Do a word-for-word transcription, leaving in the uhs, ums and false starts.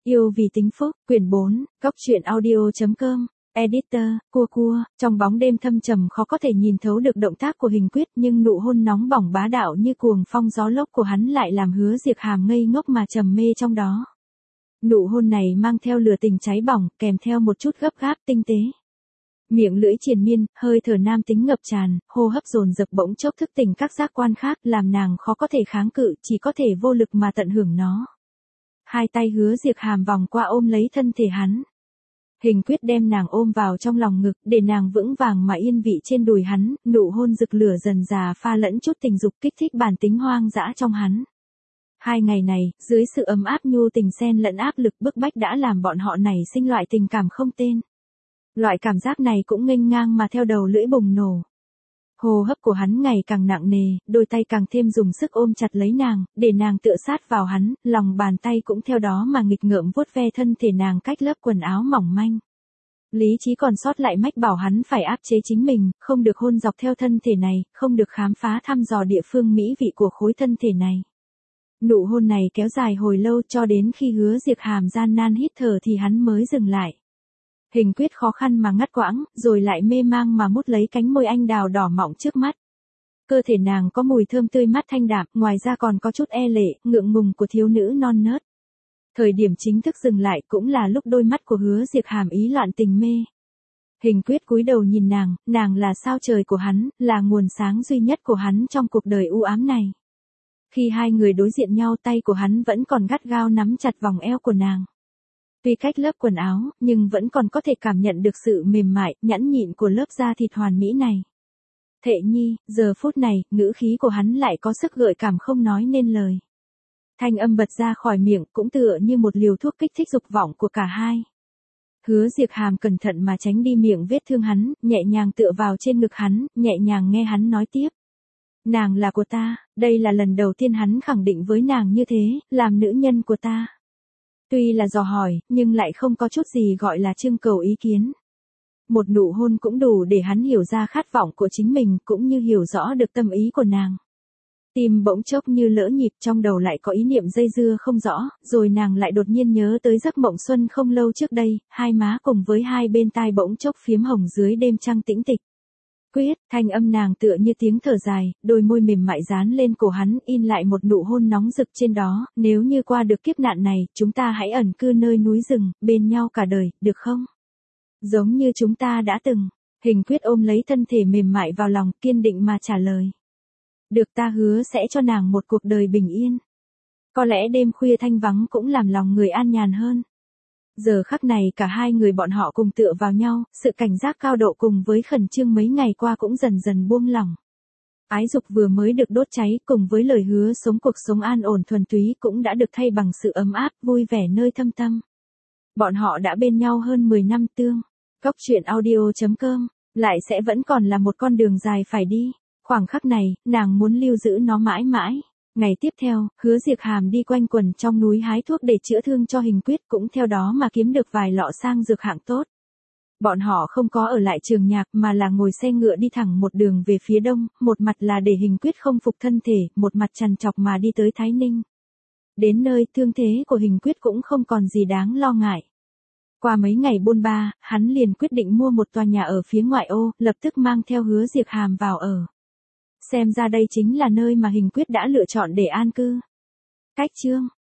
Yêu vì tính phúc, quyển bốn, góc truyện audio.com, editor, cua cua, trong bóng đêm thâm trầm khó có thể nhìn thấu được động tác của Hình Quyết, nhưng nụ hôn nóng bỏng bá đạo như cuồng phong gió lốc của hắn lại làm Hứa Diệp Hàm ngây ngốc mà trầm mê trong đó. Nụ hôn này mang theo lửa tình cháy bỏng, kèm theo một chút gấp gáp tinh tế. Miệng lưỡi triền miên, hơi thở nam tính ngập tràn, hô hấp dồn dập bỗng chốc thức tỉnh các giác quan khác, làm nàng khó có thể kháng cự, chỉ có thể vô lực mà tận hưởng nó. Hai tay Hứa Diệp Hàm vòng qua ôm lấy thân thể hắn. Hình Quyết đem nàng ôm vào trong lòng ngực, để nàng vững vàng mà yên vị trên đùi hắn, nụ hôn rực lửa dần già pha lẫn chút tình dục kích thích bản tính hoang dã trong hắn. Hai ngày này, dưới sự ấm áp nhu tình xen lẫn áp lực bức bách đã làm bọn họ nảy sinh loại tình cảm không tên. Loại cảm giác này cũng nghênh ngang mà theo đầu lưỡi bùng nổ. Hô hấp của hắn ngày càng nặng nề, đôi tay càng thêm dùng sức ôm chặt lấy nàng, để nàng tựa sát vào hắn, lòng bàn tay cũng theo đó mà nghịch ngợm vuốt ve thân thể nàng cách lớp quần áo mỏng manh. Lý trí còn sót lại mách bảo hắn phải áp chế chính mình, không được hôn dọc theo thân thể này, không được khám phá thăm dò địa phương mỹ vị của khối thân thể này. Nụ hôn này kéo dài hồi lâu cho đến khi Hứa Diệp Hàm gian nan hít thở thì hắn mới dừng lại. Hình Quyết khó khăn mà ngắt quãng, rồi lại mê mang mà mút lấy cánh môi anh đào đỏ mọng trước mắt. Cơ thể nàng có mùi thơm tươi mát thanh đạm, ngoài ra còn có chút e lệ, ngượng ngùng của thiếu nữ non nớt. Thời điểm chính thức dừng lại cũng là lúc đôi mắt của Hứa Diệp Hàm ý loạn tình mê. Hình Quyết cúi đầu nhìn nàng, nàng là sao trời của hắn, là nguồn sáng duy nhất của hắn trong cuộc đời u ám này. Khi hai người đối diện nhau, tay của hắn vẫn còn gắt gao nắm chặt vòng eo của nàng. Tuy cách lớp quần áo, nhưng vẫn còn có thể cảm nhận được sự mềm mại, nhẵn nhịn của lớp da thịt hoàn mỹ này. Thệ nhi, giờ phút này, ngữ khí của hắn lại có sức gợi cảm không nói nên lời. Thanh âm bật ra khỏi miệng cũng tựa như một liều thuốc kích thích dục vọng của cả hai. Hứa Diệp Hàm cẩn thận mà tránh đi miệng vết thương hắn, nhẹ nhàng tựa vào trên ngực hắn, nhẹ nhàng nghe hắn nói tiếp. Nàng là của ta, đây là lần đầu tiên hắn khẳng định với nàng như thế, làm nữ nhân của ta. Tuy là dò hỏi, nhưng lại không có chút gì gọi là trưng cầu ý kiến. Một nụ hôn cũng đủ để hắn hiểu ra khát vọng của chính mình, cũng như hiểu rõ được tâm ý của nàng. Tim bỗng chốc như lỡ nhịp, trong đầu lại có ý niệm dây dưa không rõ, rồi nàng lại đột nhiên nhớ tới giấc mộng xuân không lâu trước đây, hai má cùng với hai bên tai bỗng chốc phiếm hồng dưới đêm trăng tĩnh tịch. Quyết, thanh âm nàng tựa như tiếng thở dài, đôi môi mềm mại dán lên cổ hắn, in lại một nụ hôn nóng rực trên đó, nếu như qua được kiếp nạn này, chúng ta hãy ẩn cư nơi núi rừng, bên nhau cả đời, được không? Giống như chúng ta đã từng. Hình Quyết ôm lấy thân thể mềm mại vào lòng, kiên định mà trả lời. Được, ta hứa sẽ cho nàng một cuộc đời bình yên. Có lẽ đêm khuya thanh vắng cũng làm lòng người an nhàn hơn. Giờ khắc này cả hai người bọn họ cùng tựa vào nhau, sự cảnh giác cao độ cùng với khẩn trương mấy ngày qua cũng dần dần buông lỏng. Ái dục vừa mới được đốt cháy cùng với lời hứa sống cuộc sống an ổn thuần túy cũng đã được thay bằng sự ấm áp, vui vẻ nơi thâm tâm. Bọn họ đã bên nhau hơn mười năm tương. Góc truyện audio.com, lại sẽ vẫn còn là một con đường dài phải đi. Khoảng khắc này, nàng muốn lưu giữ nó mãi mãi. Ngày tiếp theo, Hứa Diệp Hàm đi quanh quần trong núi hái thuốc để chữa thương cho Hình Quyết, cũng theo đó mà kiếm được vài lọ sang dược hạng tốt. Bọn họ không có ở lại trường nhạc mà là ngồi xe ngựa đi thẳng một đường về phía đông, một mặt là để Hình Quyết không phục thân thể, một mặt trằn trọc mà đi tới Thái Ninh. Đến nơi, thương thế của Hình Quyết cũng không còn gì đáng lo ngại. Qua mấy ngày bôn ba, hắn liền quyết định mua một tòa nhà ở phía ngoại ô, lập tức mang theo Hứa Diệp Hàm vào ở. Xem ra đây chính là nơi mà Hình Quyết đã lựa chọn để an cư. Cách chương